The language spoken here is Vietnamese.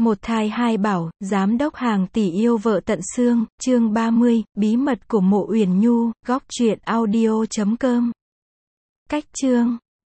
Một thai hai bảo, giám đốc hàng tỷ yêu vợ tận xương, chương 30, bí mật của Mộ Uyển Nhu, góc truyện audio.com. Cách chương